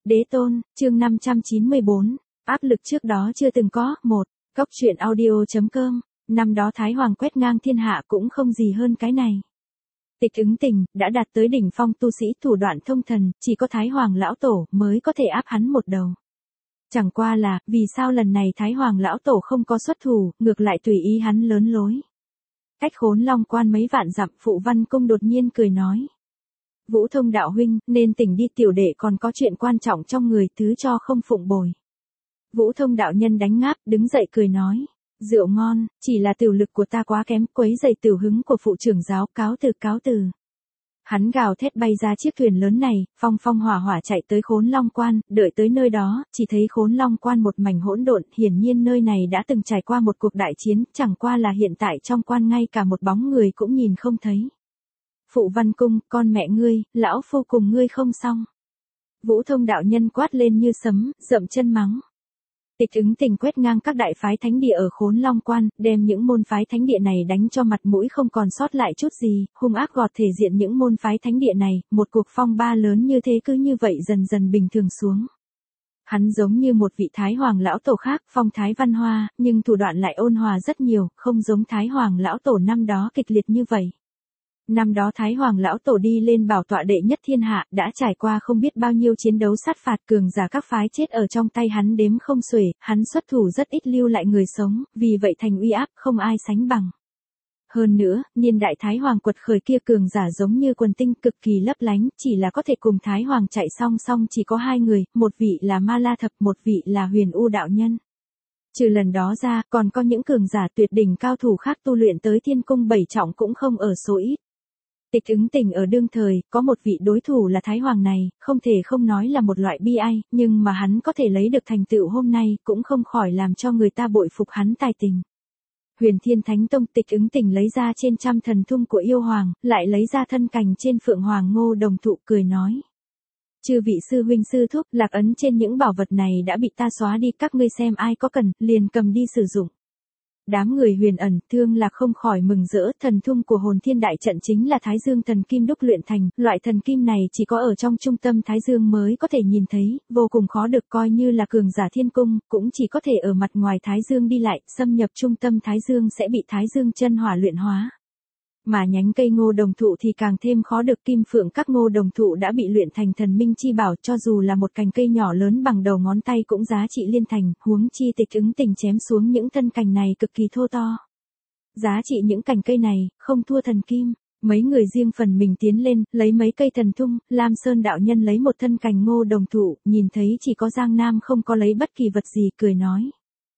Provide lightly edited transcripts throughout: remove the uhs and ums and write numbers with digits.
Đế tôn, chương 594, áp lực trước đó chưa từng có. Cốc truyện audio.com, năm đó Thái Hoàng quét ngang thiên hạ cũng không gì hơn cái này. Tịch Ứng Tình, đã đạt tới đỉnh phong tu sĩ thủ đoạn thông thần, chỉ có Thái Hoàng lão tổ mới có thể áp hắn một đầu. Chẳng qua là, vì sao lần này Thái Hoàng lão tổ không có xuất thủ, ngược lại tùy ý hắn lớn lối. Cách Khốn Long Quan mấy vạn dặm, Phụ Văn Cung đột nhiên cười nói. Vũ Thông đạo huynh, nên tỉnh đi, tiểu đệ còn có chuyện quan trọng trong người, thứ cho không phụng bồi. Vũ Thông đạo nhân đánh ngáp, đứng dậy cười nói. Rượu ngon, chỉ là tiểu lực của ta quá kém, quấy rầy tiểu hứng của phụ trưởng giáo, cáo từ. Hắn gào thét bay ra chiếc thuyền lớn này, phong phong hỏa hỏa chạy tới Khốn Long Quan, đợi tới nơi đó, chỉ thấy Khốn Long Quan một mảnh hỗn độn, hiển nhiên nơi này đã từng trải qua một cuộc đại chiến, chẳng qua là hiện tại trong quan ngay cả một bóng người cũng nhìn không thấy. Phụ Văn Cung, con mẹ ngươi, lão phu cùng ngươi không xong. Vũ Thông đạo nhân quát lên như sấm, dậm chân mắng. Tịch Ứng Tình quét ngang các đại phái thánh địa ở Khốn Long Quan, đem những môn phái thánh địa này đánh cho mặt mũi không còn sót lại chút gì, hung ác gọt thể diện những môn phái thánh địa này, một cuộc phong ba lớn như thế cứ như vậy dần dần bình thường xuống. Hắn giống như một vị Thái Hoàng lão tổ khác, phong thái văn hoa, nhưng thủ đoạn lại ôn hòa rất nhiều, không giống Thái Hoàng lão tổ năm đó kịch liệt như vậy. Năm đó Thái Hoàng lão tổ đi lên bảo tọa đệ nhất thiên hạ, đã trải qua không biết bao nhiêu chiến đấu sát phạt, cường giả các phái chết ở trong tay hắn đếm không xuể, hắn xuất thủ rất ít lưu lại người sống, vì vậy thành uy áp không ai sánh bằng. Hơn nữa, niên đại Thái Hoàng quật khởi kia cường giả giống như quần tinh cực kỳ lấp lánh, chỉ là có thể cùng Thái Hoàng chạy song song chỉ có hai người, một vị là Ma La Thập, một vị là Huyền U đạo nhân. Trừ lần đó ra, còn có những cường giả tuyệt đỉnh cao thủ khác tu luyện tới thiên cung bảy trọng cũng không ở số ít. Tịch Ứng Tình ở đương thời, có một vị đối thủ là Thái Hoàng này, không thể không nói là một loại bi ai, nhưng mà hắn có thể lấy được thành tựu hôm nay, cũng không khỏi làm cho người ta bội phục hắn tài tình. Huyền Thiên Thánh Tông, Tịch Ứng Tình lấy ra trên trăm thần thung của yêu hoàng, lại lấy ra thân cành trên Phượng Hoàng Ngô Đồng Thụ, cười nói. Chư vị sư huynh sư thúc, lạc ấn trên những bảo vật này đã bị ta xóa đi, các ngươi xem ai có cần, liền cầm đi sử dụng. Đám người Huyền Ẩn, Thương Lạc không khỏi mừng rỡ, thần thung của Hồn Thiên Đại Trận chính là Thái Dương thần kim đúc luyện thành, loại thần kim này chỉ có ở trong trung tâm Thái Dương mới có thể nhìn thấy, vô cùng khó được, coi như là cường giả thiên cung, cũng chỉ có thể ở mặt ngoài Thái Dương đi lại, xâm nhập trung tâm Thái Dương sẽ bị Thái Dương chân hỏa luyện hóa. Mà nhánh cây Ngô Đồng Thụ thì càng thêm khó được, kim phượng các Ngô Đồng Thụ đã bị luyện thành thần minh chi bảo, cho dù là một cành cây nhỏ lớn bằng đầu ngón tay cũng giá trị liên thành, huống chi Tịch Ứng Tình chém xuống những thân cành này cực kỳ thô to. Giá trị những cành cây này, không thua thần kim. Mấy người riêng phần mình tiến lên, lấy mấy cây thần thung, Lam Sơn đạo nhân lấy một thân cành Ngô Đồng Thụ, nhìn thấy chỉ có Giang Nam không có lấy bất kỳ vật gì, cười nói.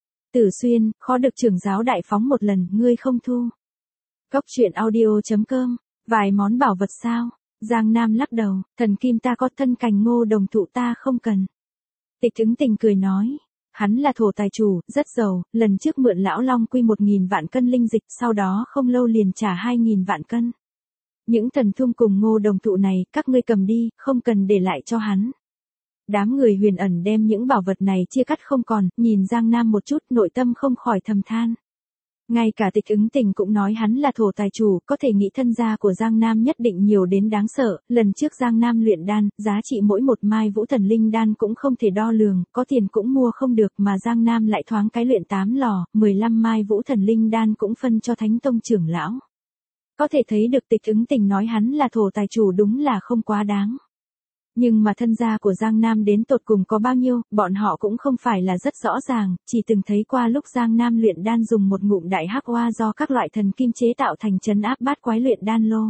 Tử Xuyên, khó được trưởng giáo đại phóng một lần, ngươi không thu. Cốc truyện audio.com, vài món bảo vật sao? Giang Nam lắc đầu, thần kim ta có, thân cành Ngô Đồng Thụ ta không cần. Tịch Ứng Tình cười nói, hắn là thổ tài chủ, rất giàu, lần trước mượn lão Long Quy 1.000 vạn cân linh dịch, sau đó không lâu liền trả 2.000 vạn cân. Những thần thung cùng Ngô Đồng Thụ này, các ngươi cầm đi, không cần để lại cho hắn. Đám người Huyền Ẩn đem những bảo vật này chia cắt không còn, nhìn Giang Nam một chút, nội tâm không khỏi thầm than. Ngay cả Tịch Ứng Tình cũng nói hắn là thổ tài chủ, có thể nghĩ thân gia của Giang Nam nhất định nhiều đến đáng sợ, lần trước Giang Nam luyện đan, giá trị mỗi một mai vũ thần linh đan cũng không thể đo lường, có tiền cũng mua không được, mà Giang Nam lại thoáng cái luyện 8 lò, 15 mai vũ thần linh đan cũng phân cho Thánh Tông trưởng lão. Có thể thấy được Tịch Ứng Tình nói hắn là thổ tài chủ đúng là không quá đáng. Nhưng mà thân gia của Giang Nam đến tột cùng có bao nhiêu, bọn họ cũng không phải là rất rõ ràng, chỉ từng thấy qua lúc Giang Nam luyện đan dùng một ngụm đại hắc oa do các loại thần kim chế tạo thành trấn áp bát quái luyện đan lô.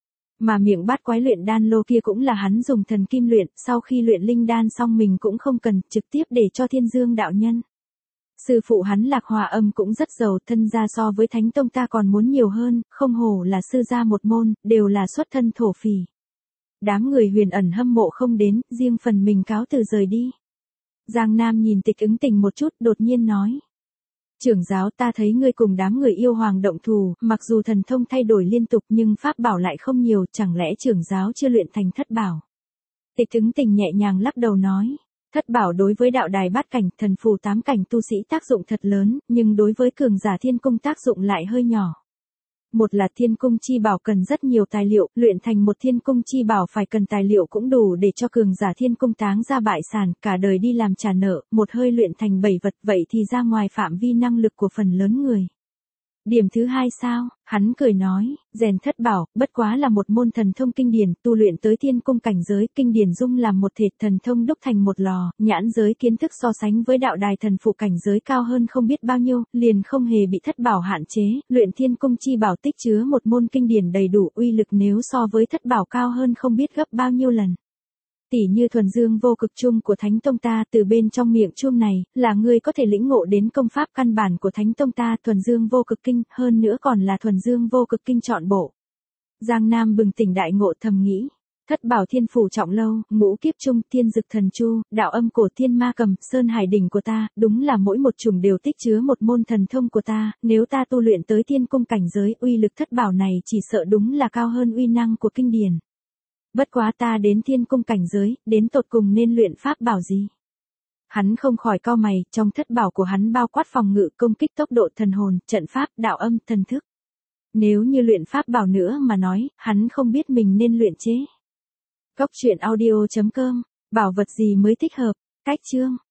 Mà miệng bát quái luyện đan lô kia cũng là hắn dùng thần kim luyện, sau khi luyện linh đan xong mình cũng không cần, trực tiếp để cho Thiên Dương đạo nhân. Sư phụ hắn Lạc Hòa Âm cũng rất giàu, thân gia so với Thánh Tông ta còn muốn nhiều hơn, không hổ là sư gia một môn, đều là xuất thân thổ phỉ. Đám người Huyền Ẩn hâm mộ không đến, riêng phần mình cáo từ rời đi. Giang Nam nhìn Tịch Ứng Tình một chút, đột nhiên nói. Trưởng giáo, ta thấy ngươi cùng đám người yêu hoàng động thù, mặc dù thần thông thay đổi liên tục nhưng pháp bảo lại không nhiều, chẳng lẽ trưởng giáo chưa luyện thành thất bảo? Tịch Ứng Tình nhẹ nhàng lắc đầu nói. Thất bảo đối với đạo đài bát cảnh, thần phù 8 cảnh tu sĩ tác dụng thật lớn, nhưng đối với cường giả thiên cung tác dụng lại hơi nhỏ. Một là thiên cung chi bảo cần rất nhiều tài liệu, luyện thành một thiên cung chi bảo phải cần tài liệu cũng đủ để cho cường giả thiên cung táng ra bại sản, cả đời đi làm trả nợ, một hơi luyện thành 7 vật, vậy thì ra ngoài phạm vi năng lực của phần lớn người. Điểm thứ hai sao? Hắn cười nói, rèn thất bảo, bất quá là một môn thần thông kinh điển, tu luyện tới thiên cung cảnh giới, kinh điển dung làm một thể, thần thông đúc thành một lò, nhãn giới kiến thức so sánh với đạo đài thần phụ cảnh giới cao hơn không biết bao nhiêu, liền không hề bị thất bảo hạn chế, luyện thiên cung chi bảo tích chứa một môn kinh điển đầy đủ uy lực nếu so với thất bảo cao hơn không biết gấp bao nhiêu lần. Tỉ như thuần dương vô cực chung của Thánh Tông ta, từ bên trong miệng chuông này, là ngươi có thể lĩnh ngộ đến công pháp căn bản của Thánh Tông ta, thuần dương vô cực kinh, hơn nữa còn là thuần dương vô cực kinh trọn bộ. Giang Nam bừng tỉnh đại ngộ thầm nghĩ, thất bảo thiên phủ trọng lâu, ngũ kiếp trung, thiên dực thần chu, đạo âm cổ thiên ma cầm, sơn hải đỉnh của ta, đúng là mỗi một chủng đều tích chứa một môn thần thông của ta, nếu ta tu luyện tới thiên cung cảnh giới, uy lực thất bảo này chỉ sợ đúng là cao hơn uy năng của kinh điển. Bất quá ta đến thiên cung cảnh giới, đến tột cùng nên luyện pháp bảo gì? Hắn không khỏi cau mày, trong thất bảo của hắn bao quát phòng ngự, công kích, tốc độ, thần hồn, trận pháp, đạo âm, thần thức. Nếu như luyện pháp bảo nữa mà nói, hắn không biết mình nên luyện chế. Cốc truyện audio.com, bảo vật gì mới thích hợp, cách chương.